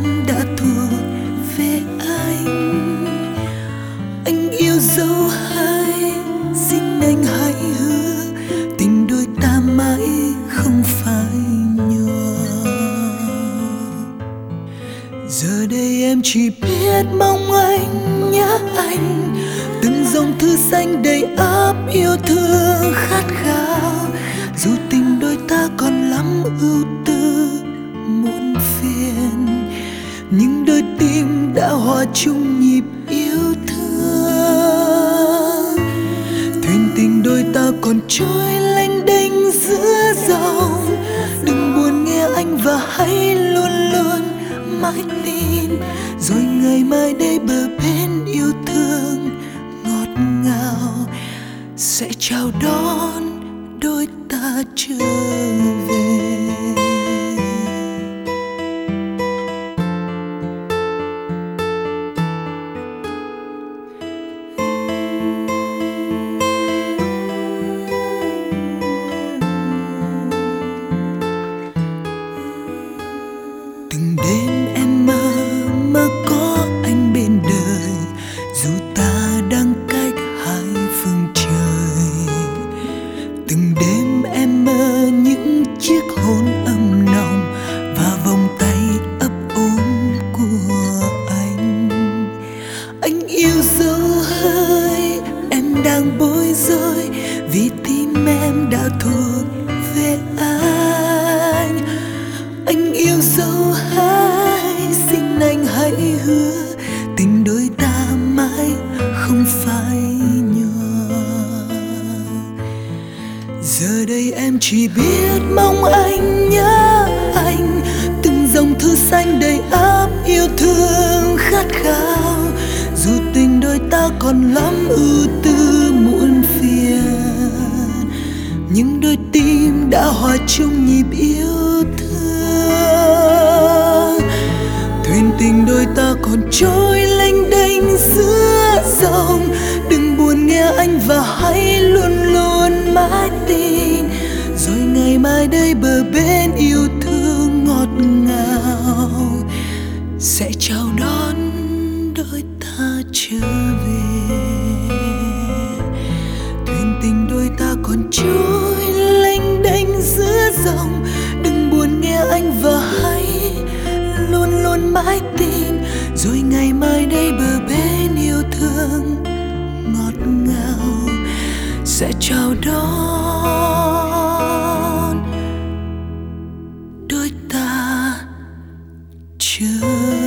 đã thuộc về anh. Anh yêu dấu hay xin anh hãy hứa tình đôi ta mãi không phải nhòa. Giờ đây em chỉ biết mong anh nhớ anh, từng dòng thư xanh đầy ắp yêu thương khát khao. Dù tình đôi ta còn lắm ưu tư muộn phiền, nhưng đôi tim đã hòa chung nhịp yêu thương. Thuyền tình đôi ta còn trôi lênh đênh giữa dòng. Đừng buồn nghe anh và hãy luôn luôn mãi tin, rồi ngày mai đây bờ bên yêu thương ngọt ngào sẽ chào đón đôi ta trở về. Từng đêm em mơ có anh bên đời, dù ta đang cách hai phương trời. Từng đêm em mơ những chiếc hôn âm nồng và vòng tay ấp ôm của anh. Anh yêu dấu hơi, em đang bối rối vì tim em đã thuộc về anh. Anh yêu dấu hay xin anh hãy hứa tình đôi ta mãi không phải nhòa. Giờ đây em chỉ biết mong anh nhớ anh, từng dòng thư xanh đầy ắp yêu thương khát khao. Dù tình đôi ta còn lắm ưu tư muộn phiền, nhưng đôi tim đã hòa chung nhịp yêu thương. Thuyền tình đôi ta còn trôi lênh đênh giữa dòng. Đừng buồn nghe anh và hãy luôn luôn mãi tin, rồi ngày mai đây bờ bên yêu thương ngọt ngào sẽ chào đón đôi ta trở về. Thuyền tình đôi ta còn trôi lênh đênh giữa dòng. Đừng buồn nghe anh và hãy luôn luôn mãi tin, rồi ngày mai đây bờ bên yêu thương ngọt ngào sẽ chào đón đôi ta trở